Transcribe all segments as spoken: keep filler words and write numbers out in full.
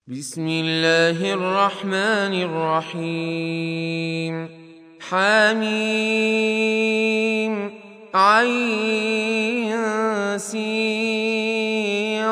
بسم الله الرحمن الرحيم حميم عين سين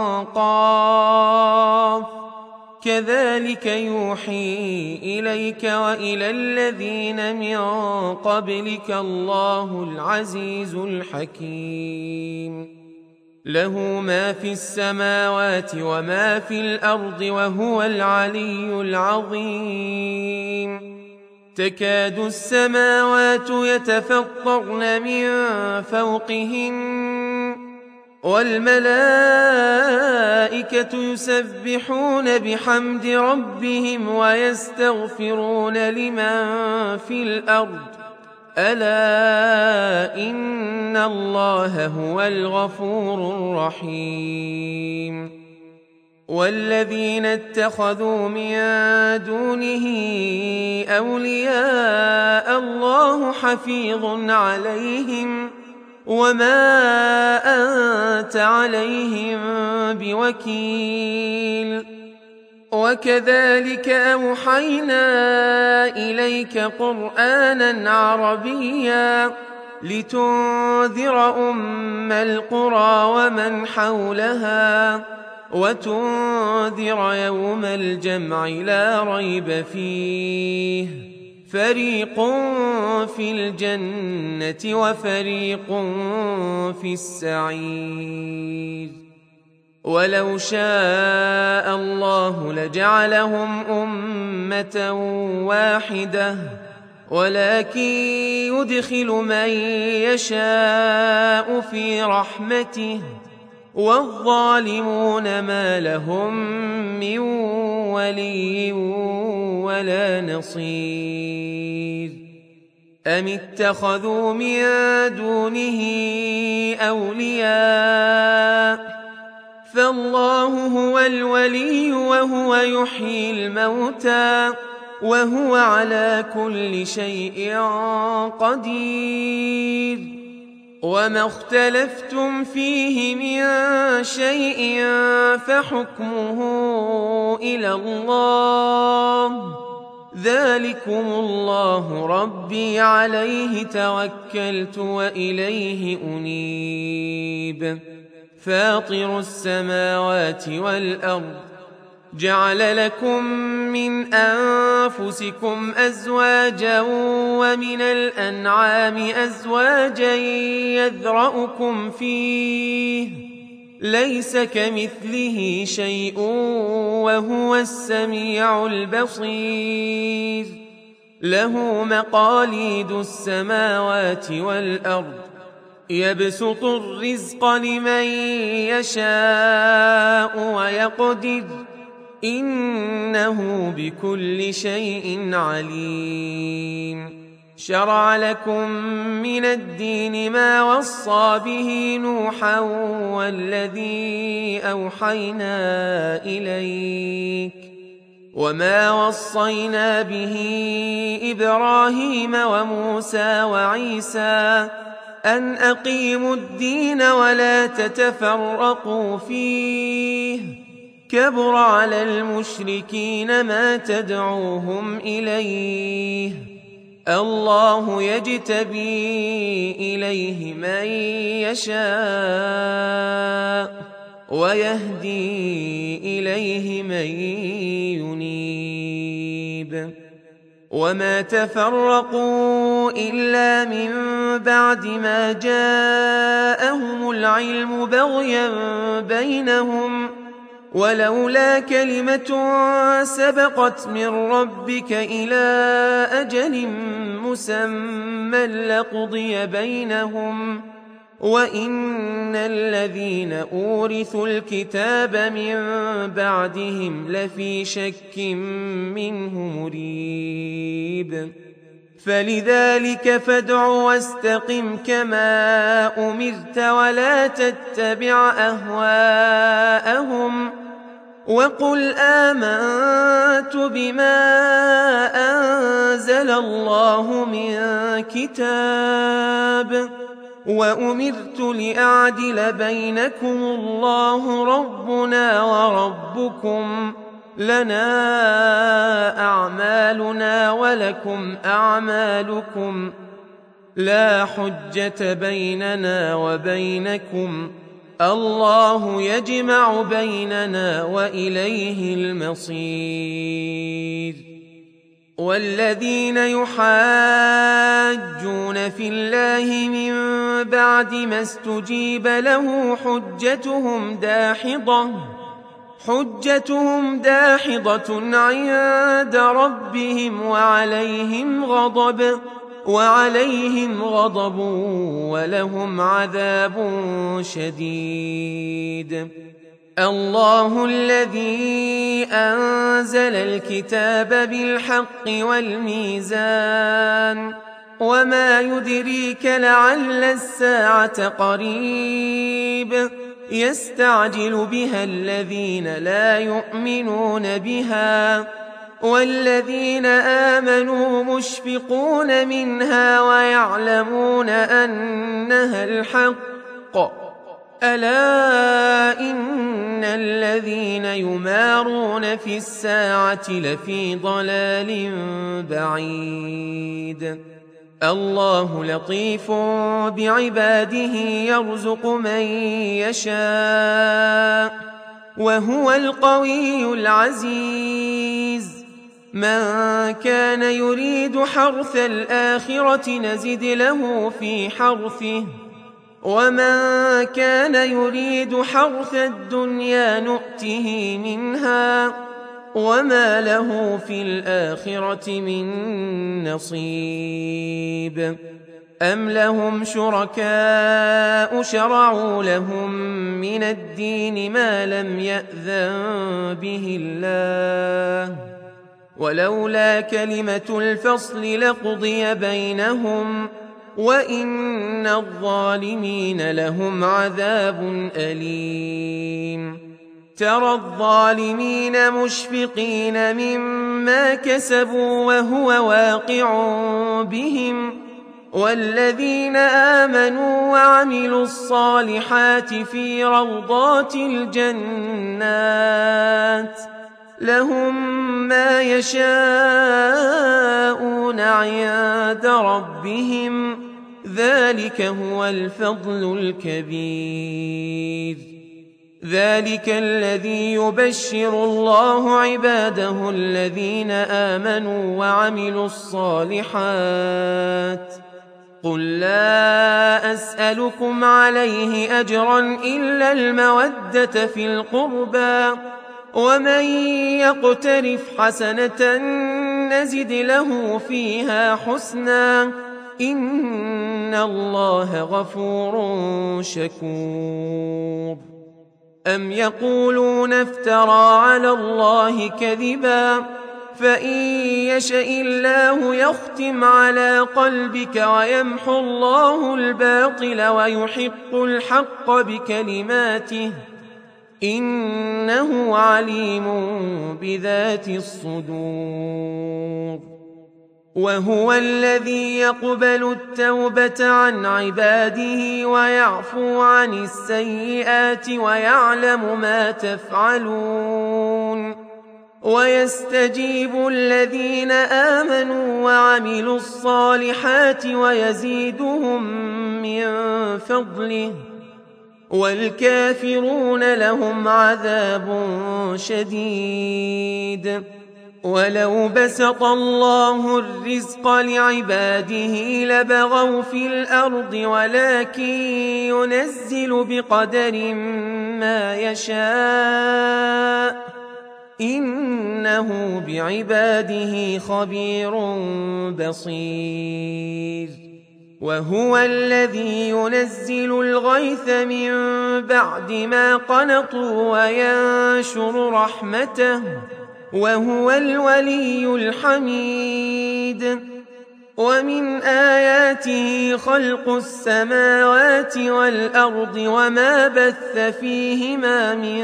قاف كذلك يوحي إليك وإلى الذين من قبلك الله العزيز الحكيم له ما في السماوات وما في الأرض وهو العلي العظيم تكاد السماوات يتفطرن من فوقهن والملائكة يسبحون بحمد ربهم ويستغفرون لمن في الأرض ألا إن الله هو الغفور الرحيم والذين اتخذوا من دونه أولياء الله حفيظ عليهم وما أنت عليهم بوكيل وكذلك أوحينا إليك قرآنا عربيا لتنذر أم القرى ومن حولها وتنذر يوم الجمع لا ريب فيه فريق في الجنة وفريق في السعير ولو شاء الله لجعلهم أمة واحدة ولكن يدخل من يشاء في رحمته والظالمون ما لهم من ولي ولا نصير أم اتخذوا من دونه أولياء فالله هو الولي وهو يحيي الموتى وهو على كل شيء قدير وما اختلفتم فيه من شيء فحكمه إلى الله ذلكم الله ربي عليه توكلت وإليه أنيب فاطر السماوات والأرض جعل لكم من أنفسكم أزواجا ومن الأنعام أزواجا يذرأكم فيه ليس كمثله شيء وهو السميع البصير له مقاليد السماوات والأرض يبسط الرزق لمن يشاء ويقدر إنه بكل شيء عليم شرع لكم من الدين ما وصى به نوحا والذي أوحينا إليك وما وصينا به إبراهيم وموسى وعيسى أن أقيموا الدين ولا تتفرقوا فيه كبر على المشركين ما تدعوهم إليه الله يجتبي إليه من يشاء ويهدي إليه من ينيب وما تفرقوا إلا من بعد ما جاءهم العلم بغيا بينهم ولولا كلمة سبقت من ربك إلى أجل مسمى لقضي بينهم وإن الذين أورثوا الكتاب من بعدهم لفي شك منه مريب فلذلك فادع واستقم كما أمرت ولا تتبع أهواءهم وقل آمنت بما أنزل الله من كتاب وأمرت لأعدل بينكم الله ربنا وربكم لنا أعمالنا ولكم أعمالكم لا حجة بيننا وبينكم الله يجمع بيننا وإليه المصير. والذين يحاجون في الله من بعد ما استجيب له حجتهم داحضة حجتهم داحضة عند ربهم وعليهم غضب وعليهم غضب ولهم عذاب شديد. الله الذي أنزل الكتاب بالحق والميزان وما يدريك لعل الساعة قريب يستعجل بها الذين لا يؤمنون بها والذين آمنوا مشفقون منها ويعلمون أنها الحق. ألا إن الذين يمارون في الساعة لفي ضلال بعيد. الله لطيف بعباده يرزق من يشاء وهو القوي العزيز. من كان يريد حرث الآخرة نزد له في حرثه ومن كان يريد حرث الدنيا نؤته منها وما له في الآخرة من نصيب. أم لهم شركاء شرعوا لهم من الدين ما لم يأذن به الله ولولا كلمة الفصل لقضي بينهم وإن الظالمين لهم عذاب أليم. ترى الظالمين مشفقين مما كسبوا وهو واقع بهم والذين آمنوا وعملوا الصالحات في روضات الجنات لهم ما يشاءون عند ربهم ذلك هو الفضل الكبير. ذلك الذي يبشر الله عباده الذين آمنوا وعملوا الصالحات. قل لا أسألكم عليه أجرا إلا المودة في القربى ومن يقترف حسنة نزد له فيها حسنا إن الله غفور شكور. أم يقولون افترى على الله كذبا فإن يشأ الله يختم على قلبك ويمحو الله الباطل ويحق الحق بكلماته إنه عليم بذات الصدور. وهو الذي يقبل التوبة عن عباده ويعفو عن السيئات ويعلم ما تفعلون ويستجيب الذين آمنوا وعملوا الصالحات ويزيدهم من فضله والكافرون لهم عذاب شديد. ولو بسط الله الرزق لعباده لبغوا في الأرض ولكن ينزل بقدر ما يشاء إنه بعباده خبير بصير. وهو الذي ينزل الغيث من بعد ما قنطوا وينشر رحمته وهو الولي الحميد. ومن آياته خلق السماوات والأرض وما بث فيهما من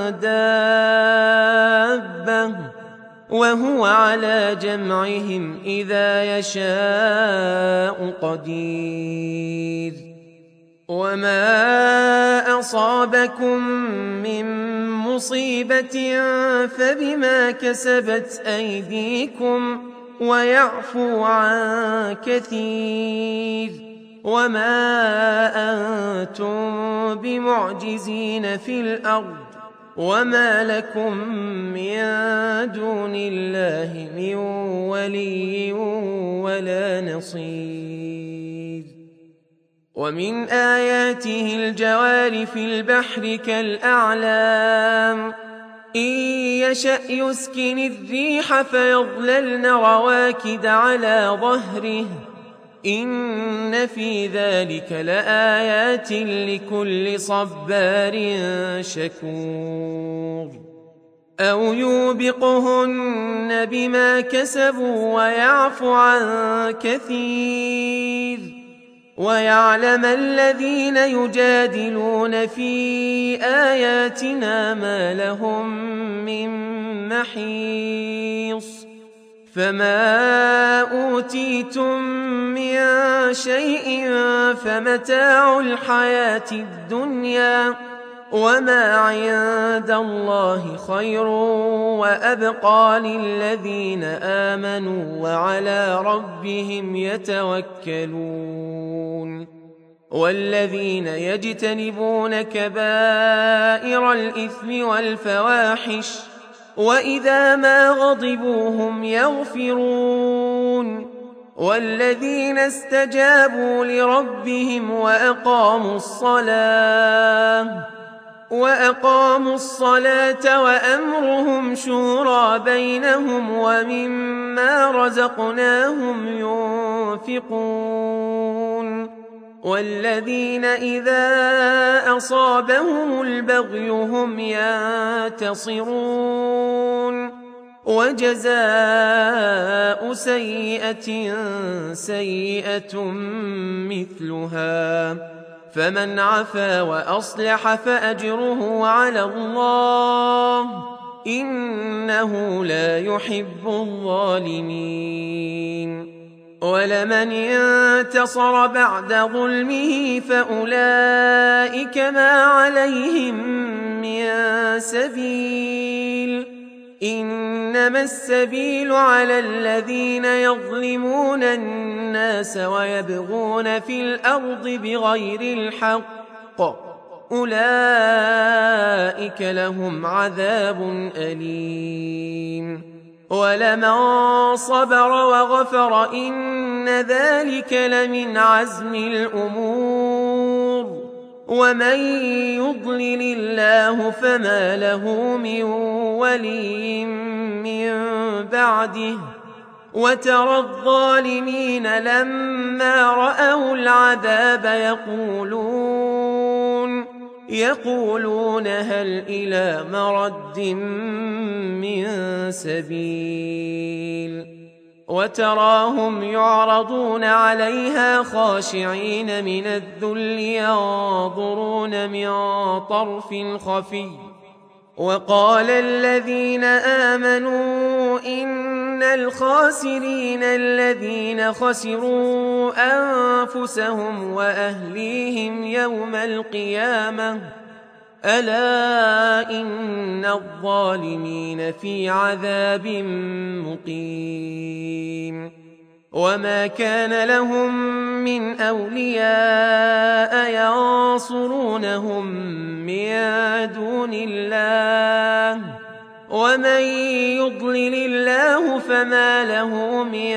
دابة وهو على جمعهم إذا يشاء قدير. وما أصابكم من مصيبة فبما كسبت أيديكم ويعفو عن كثير وما أنتم بمعجزين في الأرض وما لكم من دون الله من ولي ولا نصير. ومن آياته الجوار في البحر كالأعلام إن يشأ يسكن الريح فيظللن رواكد على ظهره إن في ذلك لآيات لكل صبار شكور. أو يوبقهن بما كسبوا ويعفو عن كثير ويعلم الذين يجادلون في آياتنا ما لهم من محيص. فما أوتيتم من شيء فمتاع الحياة الدنيا وما عند الله خير وأبقى للذين آمنوا وعلى ربهم يتوكلون. والذين يجتنبون كبائر الإثم والفواحش وإذا ما غضبوا هم يغفرون. والذين استجابوا لربهم وأقاموا الصلاة وأقاموا الصلاة وأمرهم شورى بينهم ومما رزقناهم ينفقون. والذين إذا أصابهم البغي هم ينتصرون. وجزاء سيئة سيئة مثلها فمن عفا وأصلح فأجره على الله إنه لا يحب الظالمين. ولمن انتصر بعد ظلمه فأولئك ما عليهم من سبيل إنما السبيل على الذين يظلمون الناس ويبغون في الأرض بغير الحق أولئك لهم عذاب أليم. ولمن صبر وغفر إن ذلك لمن عزم الأمور. ومن يضلل الله فما له من ولي من بعده. وترى الظالمين لما رأوا العذاب يقولون يقولون هل إلى مرد من سبيل. وتراهم يعرضون عليها خاشعين من الذل ينظرون من طرف خفي. وقال الذين آمنوا إن الخاسرين الذين خسروا أنفسهم وأهليهم يوم القيامة ألا إن الظالمين في عذاب مقيم. وما كان لهم من أولياء ينصرونهم من دون الله ومن يضلل الله فما له من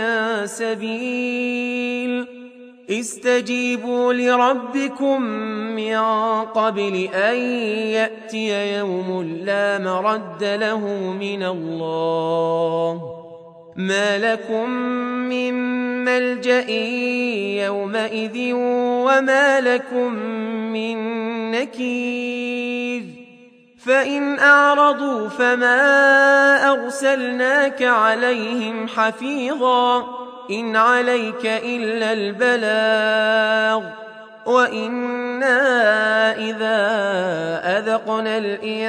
سبيل. استجيبوا لربكم من قبل أن يأتي يوم لا مرد له من الله ما لكم من ملجأ يومئذ وما لكم من نكير. فإن أعرضوا فما أرسلناك عليهم حفيظا إن عليك إلا البلاغ وإنا إذا أذقنا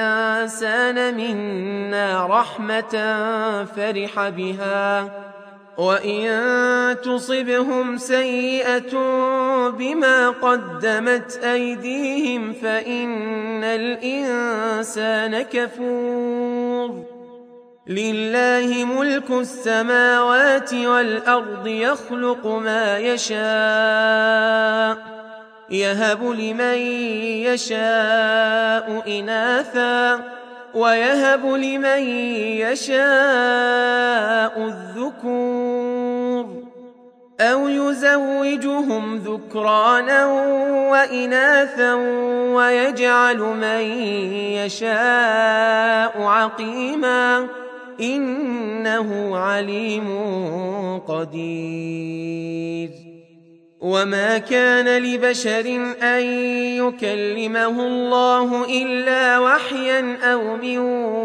الإنسان منا رحمة فرح بها وإن تصبهم سيئة بما قدمت أيديهم فإن الإنسان كفور لله ملك السماوات والأرض يخلق ما يشاء يهب لمن يشاء إناثا ويهب لمن يشاء الذكور أو يزوجهم ذكرانا وإناثا ويجعل من يشاء عقيما إنه عليم قدير وما كان لبشر أن يكلمه الله إلا وحيا أو من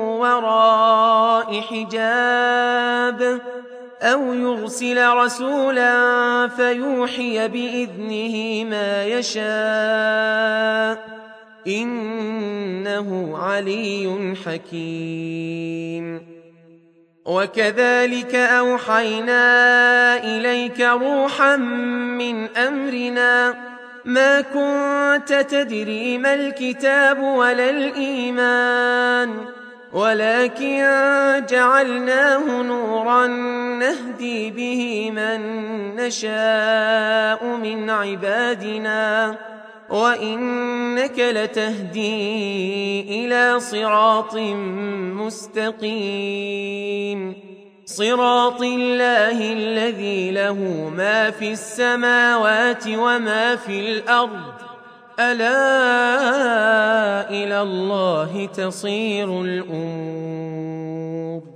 وراء حجاب أو يرسل رسولا فيوحي بإذنه ما يشاء إنه علي حكيم وكذلك أوحينا إليك روحا من أمرنا ما كنت تدري ما الكتاب ولا الإيمان ولكن جعلناه نورا نهدي به من نشاء من عبادنا وإنك لتهدي إلى صراط مستقيم صراط الله الذي له ما في السماوات وما في الأرض ألا إلى الله تصير الأمور